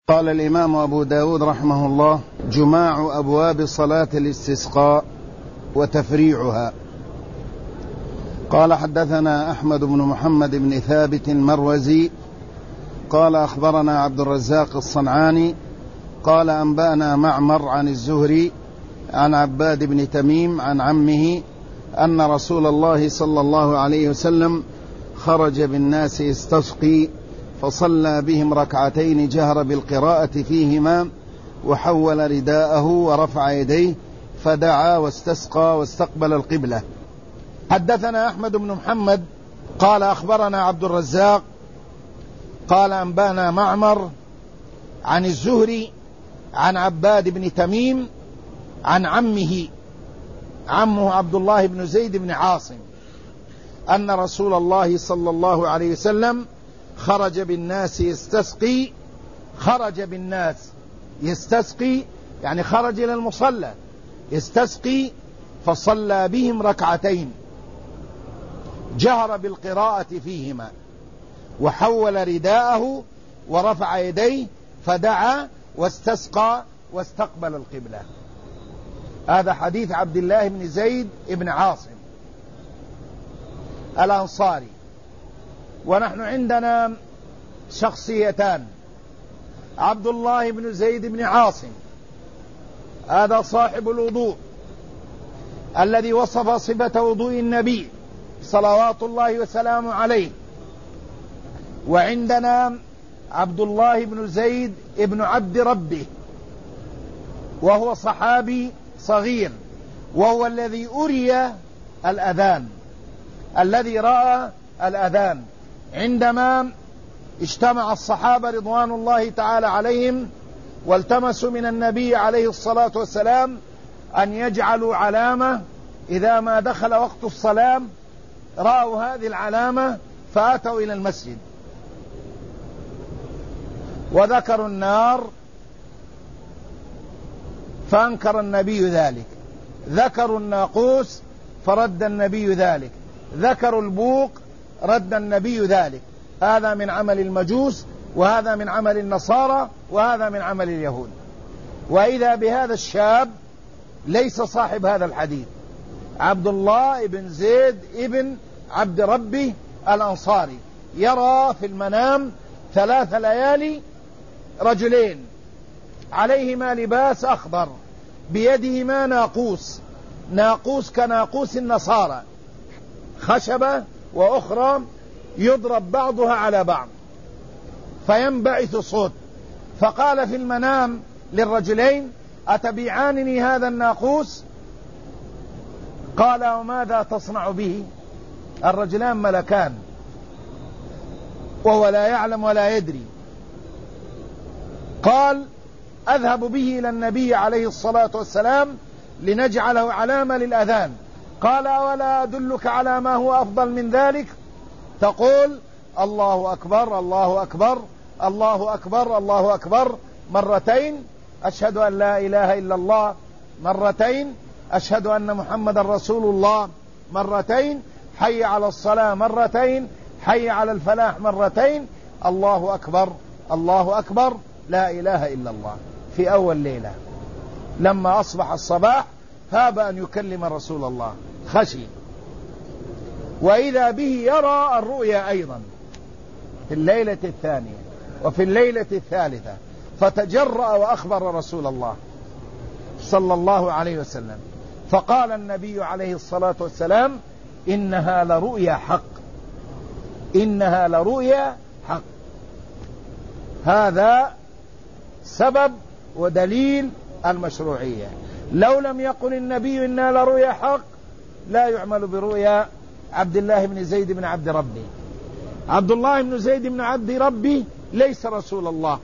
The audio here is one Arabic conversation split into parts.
قال الإمام أبو داود رحمه الله: جماع أبواب صلاة الاستسقاء وتفريعها. قال: حدثنا أحمد بن محمد بن ثابت المروزي قال: أخبرنا عبد الرزاق الصنعاني قال: أنبأنا معمر عن الزهري عن عباد بن تميم عن عمه أن رسول الله صلى الله عليه وسلم خرج بالناس يستسقي فصلى بهم ركعتين جهر بالقراءة فيهما وحول رداءه ورفع يديه فدعا واستسقى واستقبل القبلة. حدثنا أحمد بن محمد قال: أخبرنا عبد الرزاق قال: أنبانا معمر عن الزهري عن عباد بن تميم عن عمه عبد الله بن زيد بن عاصم أن رسول الله صلى الله عليه وسلم خرج بالناس يستسقي. خرج بالناس يستسقي يعني خرج إلى المصلى يستسقي فصلى بهم ركعتين جهر بالقراءة فيهما وحول رداءه ورفع يديه فدعا واستسقى واستقبل القبلة. هذا حديث عبد الله بن زيد بن عاصم الأنصاري. ونحن عندنا شخصيتان: عبد الله بن زيد بن عاصم هذا صاحب الوضوء الذي وصف صفة وضوء النبي صلوات الله وسلامه عليه، وعندنا عبد الله بن زيد بن عبد ربه وهو صحابي صغير، وهو الذي أري الأذان، الذي رأى الأذان عندما اجتمع الصحابة رضوان الله تعالى عليهم والتمسوا من النبي عليه الصلاة والسلام أن يجعلوا علامة إذا ما دخل وقت الصلاة. رأوا هذه العلامة فأتوا إلى المسجد وذكروا النار فأنكر النبي ذلك، ذكروا الناقوس فرد النبي ذلك، ذكروا البوق رد النبي ذلك. هذا من عمل المجوس، وهذا من عمل النصارى، وهذا من عمل اليهود. وإذا بهذا الشاب ليس صاحب هذا الحديث، عبد الله بن زيد بن عبد ربه الأنصاري، يرى في المنام 3 ليالي رجلين عليهما لباس أخضر بيدهما ناقوس كناقوس النصارى، خشبة وأخرى يضرب بعضها على بعض فينبعث صوت. فقال في المنام للرجلين: أتبيعانني هذا الناقوس؟ قال: وماذا تصنع به؟ الرجلان ملكان وهو لا يعلم ولا يدري. قال: أذهب به إلى النبي عليه الصلاة والسلام لنجعله علامة للأذان. قال: أولا أدلك على ما هو أفضل من ذلك؟ تقول: الله أكبر الله أكبر الله أكبر الله أكبر مرتين، أشهد أن لا إله إلا الله مرتين، أشهد أن محمد رسول الله مرتين، حي على الصلاة مرتين، حي على الفلاح مرتين، الله أكبر الله أكبر لا إله إلا الله. في أول ليلة لما أصبح الصباح هاب أن يكلم رسول الله، خشي. وإذا به يرى الرؤيا أيضا في الليلة الثانية وفي الليلة الثالثة، فتجرأ وأخبر رسول الله صلى الله عليه وسلم. فقال النبي عليه الصلاة والسلام: إنها لرؤيا حق، إنها لرؤيا حق. هذا سبب ودليل المشروعية. لو لم يقل النبي إنها لرؤيا حق لا يعمل برؤيا عبد الله بن زيد بن عبد ربه. عبد الله بن زيد بن عبد ربه ليس رسول الله،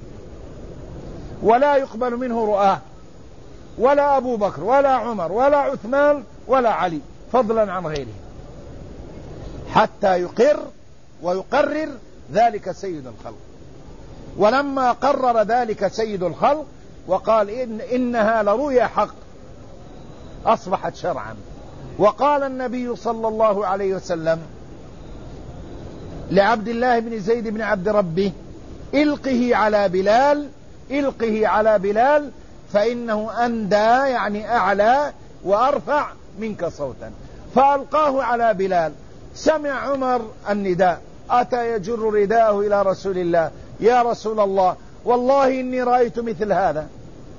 ولا يقبل منه رؤاه، ولا أبو بكر ولا عمر ولا عثمان ولا علي، فضلا عن غيره، حتى يقر ويقرر ذلك سيد الخلق. ولما قرر ذلك سيد الخلق وقال إنها لرؤيا حق أصبحت شرعا. وقال النبي صلى الله عليه وسلم لعبد الله بن زيد بن عبد ربه: إلقه على بلال، إلقه على بلال فإنه أندى يعني أعلى وأرفع منك صوتا. فألقاه على بلال. سمع عمر النداء، أتى يجر رداءه إلى رسول الله: يا رسول الله والله إني رأيت مثل هذا.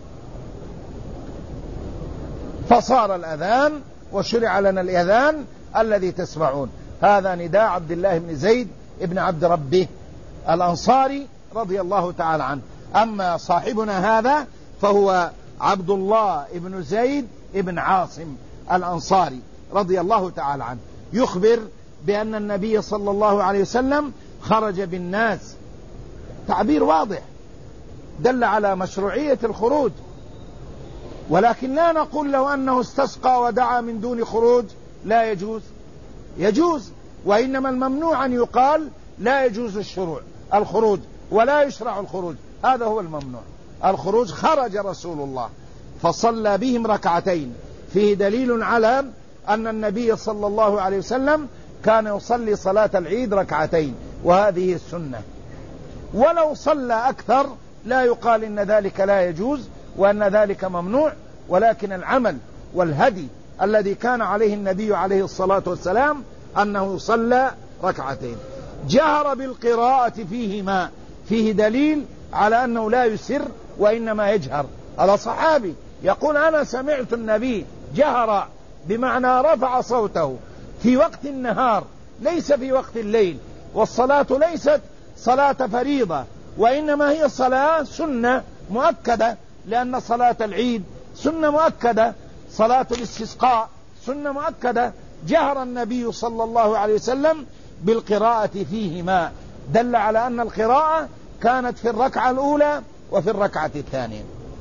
فصار الأذان وشرع لنا الأذان الذي تسمعون. هذا نداء عبد الله بن زيد ابن عبد ربه الأنصاري رضي الله تعالى عنه. أما صاحبنا هذا فهو عبد الله بن زيد ابن عاصم الأنصاري رضي الله تعالى عنه، يخبر بأن النبي صلى الله عليه وسلم خرج بالناس. تعبير واضح دل على مشروعية الخروج، ولكن لا نقول لو أنه استسقى ودعا من دون خروج لا يجوز، يجوز، وإنما الممنوع أن يقال لا يجوز الخروج ولا يشرع الخروج، هذا هو الممنوع. الخروج خرج رسول الله فصلى بهم ركعتين، فيه دليل على أن النبي صلى الله عليه وسلم كان يصلي صلاة العيد ركعتين، وهذه السنة. ولو صلى أكثر لا يقال إن ذلك لا يجوز وأن ذلك ممنوع، ولكن العمل والهدي الذي كان عليه النبي عليه الصلاة والسلام أنه يصلى ركعتين. جهر بالقراءة فيهما، فيه دليل على أنه لا يسر وإنما يجهر. على صحابي يقول: أنا سمعت النبي جهر، بمعنى رفع صوته في وقت النهار ليس في وقت الليل، والصلاة ليست صلاة فريضة وإنما هي صلاة سنة مؤكدة، لأن صلاة العيد سنة مؤكدة، صلاة الاستسقاء سنة مؤكدة. جهر النبي صلى الله عليه وسلم بالقراءة فيهما، دل على أن القراءة كانت في الركعة الأولى وفي الركعة الثانية.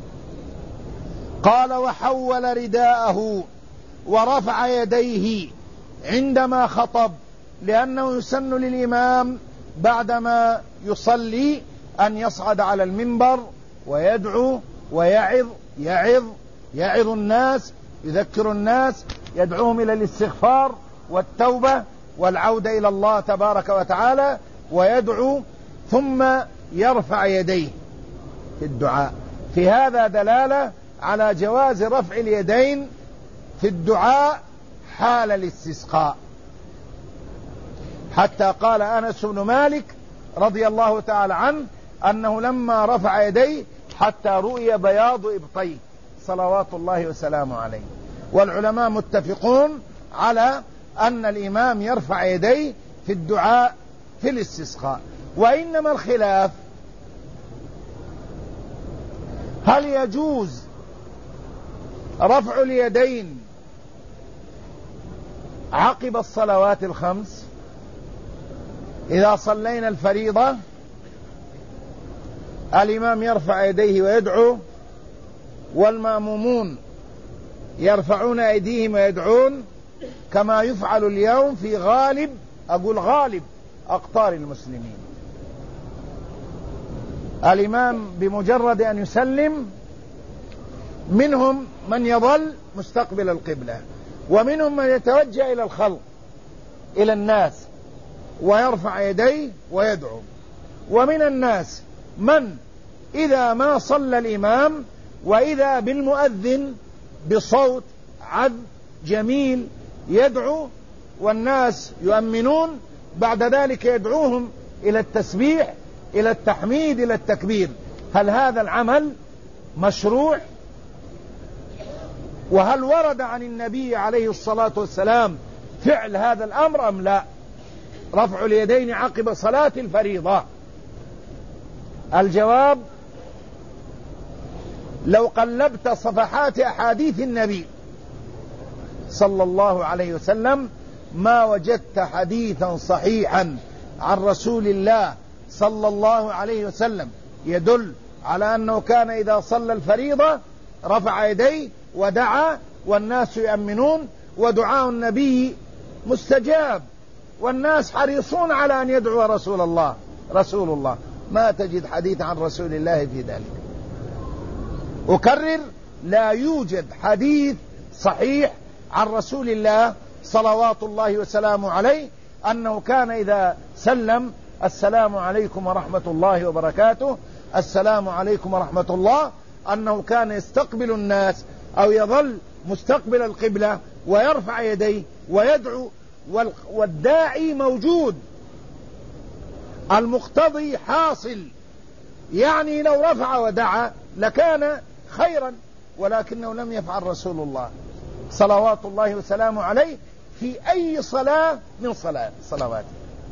قال: وحول رداءه ورفع يديه عندما خطب، لأنه يسن للإمام بعدما يصلي أن يصعد على المنبر ويدعو ويعظ، يعظ الناس، يذكر الناس، يدعوهم إلى الاستغفار والتوبة والعودة إلى الله تبارك وتعالى، ويدعو ثم يرفع يديه في الدعاء. في هذا دلالة على جواز رفع اليدين في الدعاء حال الاستسقاء، حتى قال أنس بن مالك رضي الله تعالى عنه أنه لما رفع يديه حتى رؤي بياض إبطيه صلوات الله وسلامه عليه. والعلماء متفقون على أن الإمام يرفع يديه في الدعاء في الاستسقاء، وإنما الخلاف هل يجوز رفع اليدين عقب الصلوات الخمس؟ إذا صلينا الفريضة الإمام يرفع يديه ويدعو، والمأمومون يرفعون أيديهم ويدعون، كما يفعل اليوم في غالب أقطار المسلمين. الإمام بمجرد أن يسلم منهم من يظل مستقبل القبلة، ومنهم من يتوجه إلى الخلق إلى الناس ويرفع يديه ويدعو، ومن الناس من إذا ما صلى الإمام وإذا بالمؤذن بصوت عذب جميل يدعو والناس يؤمنون، بعد ذلك يدعوهم إلى التسبيح، إلى التحميد، إلى التكبير. هل هذا العمل مشروع؟ وهل ورد عن النبي عليه الصلاة والسلام فعل هذا الأمر أم لا؟ رفع اليدين عقب صلاة الفريضة. الجواب: لو قلبت صفحات أحاديث النبي صلى الله عليه وسلم ما وجدت حديثا صحيحا عن رسول الله صلى الله عليه وسلم يدل على أنه كان إذا صلى الفريضة رفع يديه ودعا والناس يؤمنون، ودعاء النبي مستجاب، والناس حريصون على أن يدعو رسول الله. ما تجد حديث عن رسول الله في ذلك. أكرر: لا يوجد حديث صحيح عن رسول الله صلوات الله وسلامه عليه أنه كان إذا سلم السلام عليكم ورحمة الله وبركاته، السلام عليكم ورحمة الله، أنه كان يستقبل الناس أو يظل مستقبل القبلة ويرفع يديه ويدعو، والداعي موجود، المقتضي حاصل، يعني لو رفع ودعا لكان خيرا، ولكنه لم يفعل رسول الله صلوات الله وسلامه عليه في أي صلاة من صلواته،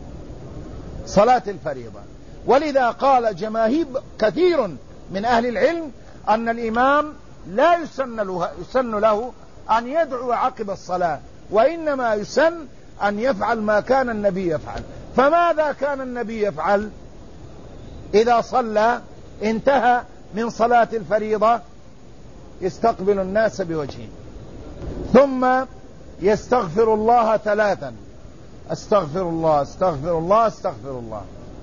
صلاة الفريضة. ولذا قال جماهير كثير من أهل العلم أن الإمام لا يسن له أن يدعو عقب الصلاة، وإنما يسن أن يفعل ما كان النبي يفعل. فماذا كان النبي يفعل إذا صلى انتهى من صلاة الفريضة؟ يستقبل الناس بوجهه، ثم يستغفر الله 3، استغفر الله استغفر الله استغفر الله،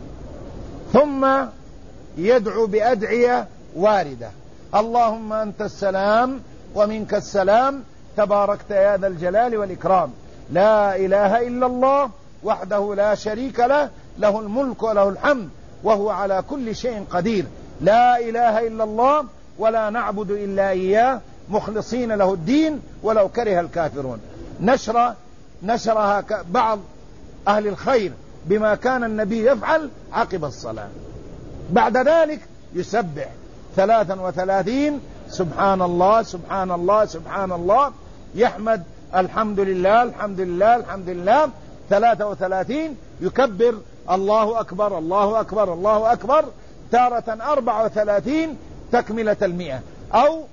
ثم يدعو بأدعية واردة: اللهم أنت السلام ومنك السلام تباركت يا ذا الجلال والإكرام، لا إله إلا الله وحده لا شريك له، له الملك وله الحمد وهو على كل شيء قدير، لا إله إلا الله ولا نعبد إلا إياه مخلصين له الدين ولو كره الكافرون. نشرها بعض أهل الخير بما كان النبي يفعل عقب الصلاة. بعد ذلك يسبح 33 سبحان الله سبحان الله سبحان الله، يحمد الحمد لله الحمد لله الحمد لله 33، يكبر الله أكبر الله أكبر الله أكبر، تارة 34 تكملة 100، أو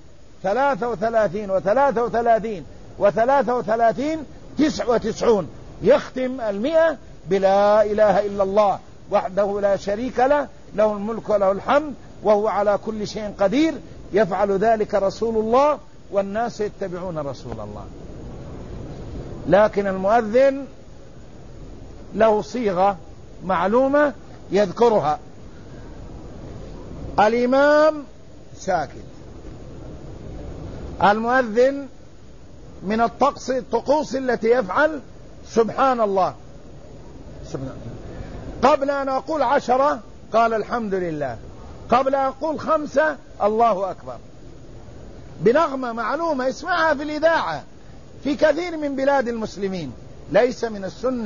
33 و33 و33 99، يختم 100 بلا إله إلا الله وحده لا شريك له، له الملك وله الحمد وهو على كل شيء قدير. يفعل ذلك رسول الله والناس يتبعون رسول الله. لكن المؤذن له صيغة معلومة يذكرها: الإمام ساكت، المؤذن من الطقوس التي يفعل سبحان الله، قبل أن أقول 10 قال الحمد لله، قبل أن أقول 5 الله أكبر، بنغمة معلومة اسمعها في الإذاعة في كثير من بلاد المسلمين. ليس من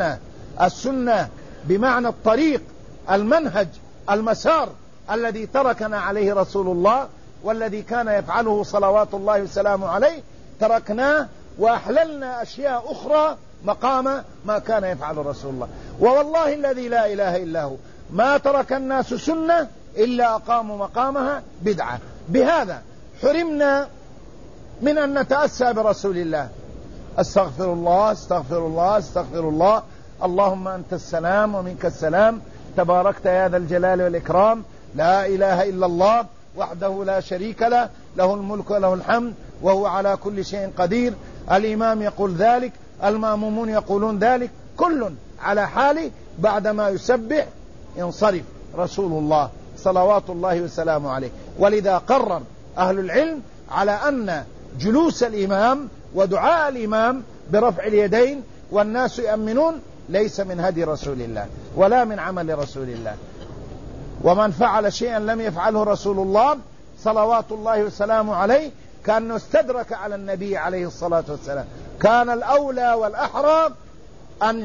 السنة بمعنى الطريق، المنهج، المسار الذي تركنا عليه رسول الله والذي كان يفعله صلوات الله وسلامه عليه، تركناه وأحللنا أشياء أخرى مقام ما كان يفعل رسول الله. ووالله الذي لا إله إلا هو ما ترك الناس سنة إلا أقاموا مقامها بدعة. بهذا حرمنا من أن نتأسى برسول الله. استغفر الله استغفر الله استغفر الله، اللهم أنت السلام ومنك السلام تباركت يا ذا الجلال والإكرام، لا إله إلا الله وحده لا شريك له، له الملك وله الحمد وهو على كل شيء قدير. الإمام يقول ذلك، المأمومون يقولون ذلك، كل على حاله. بعدما يسبح ينصرف رسول الله صلوات الله وسلامه عليه. ولذا قرر أهل العلم على أن جلوس الإمام ودعاء الإمام برفع اليدين والناس يؤمنون ليس من هدي رسول الله ولا من عمل رسول الله. ومن فعل شيئا لم يفعله رسول الله صلوات الله وسلامه عليه كأنه استدرك على النبي عليه الصلاة والسلام. كان الأولى والأحرى أن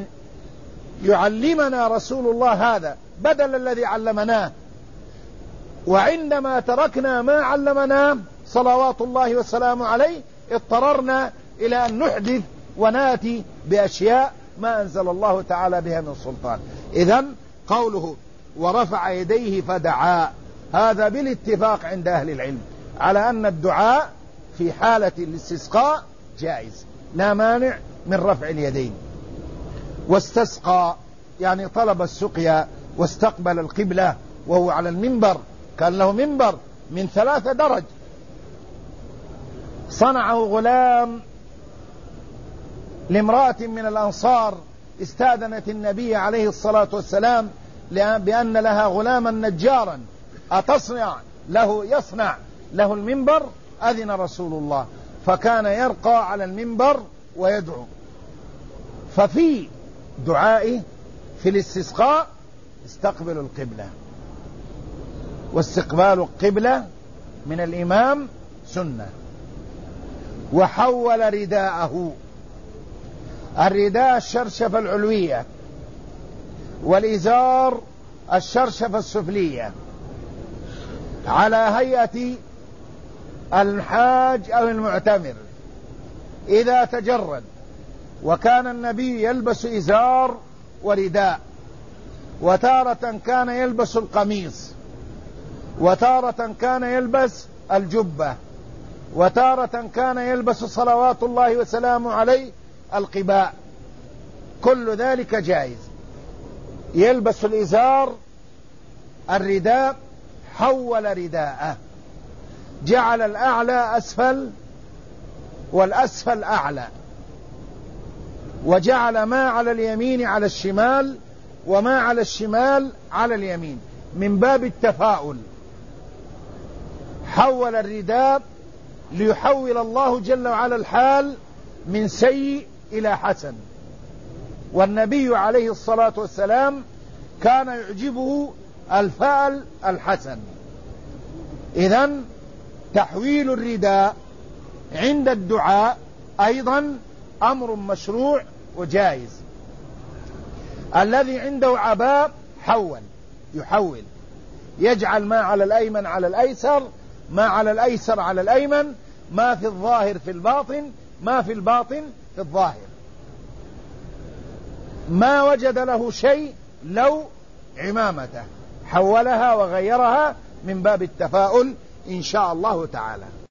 يعلمنا رسول الله هذا بدل الذي علمناه، وعندما تركنا ما علمناه صلوات الله وسلامه عليه اضطررنا إلى أن نحدث وناتي بأشياء ما أنزل الله تعالى بها من سلطان. إذن قوله ورفع يديه فدعا، هذا بالاتفاق عند أهل العلم على أن الدعاء في حالة الاستسقاء جائز، لا مانع من رفع اليدين. واستسقى يعني طلب السقيا واستقبل القبلة وهو على المنبر، كان له منبر من 3 درج صنعه غلام لامرأة من الأنصار، استأذنت النبي عليه الصلاة والسلام بأن لها غلاما نجارا يصنع له المنبر. أذن رسول الله فكان يرقى على المنبر ويدعو. ففي دعائه في الاستسقاء استقبلوا القبلة. واستقبال القبلة من الإمام سنة. وحول رداءه، الرداء الشرشفة العلوية، والإزار الشرشفة السفلية، على هيئة الحاج أو المعتمر إذا تجرد. وكان النبي يلبس إزار ورداء، وتارة كان يلبس القميص، وتارة كان يلبس الجبة، وتارة كان يلبس صلوات الله وسلامه عليه القباء. كل ذلك جائز. يلبس الإزار الرداء، حول رداءه، جعل الأعلى أسفل والأسفل أعلى، وجعل ما على اليمين على الشمال وما على الشمال على اليمين من باب التفاؤل. حول الرداء ليحول الله جل وعلا الحال من سيء إلى حسن. والنبي عليه الصلاة والسلام كان يعجبه الفعل الحسن. إذن تحويل الرداء عند الدعاء أيضا أمر مشروع وجائز. الذي عنده عباء يحول، يجعل ما على الأيمن على الأيسر، ما على الأيسر على الأيمن، ما في الظاهر في الباطن، ما في الباطن في الظاهر. ما وجد له شيء لو عمامته حولها وغيرها من باب التفاؤل إن شاء الله تعالى.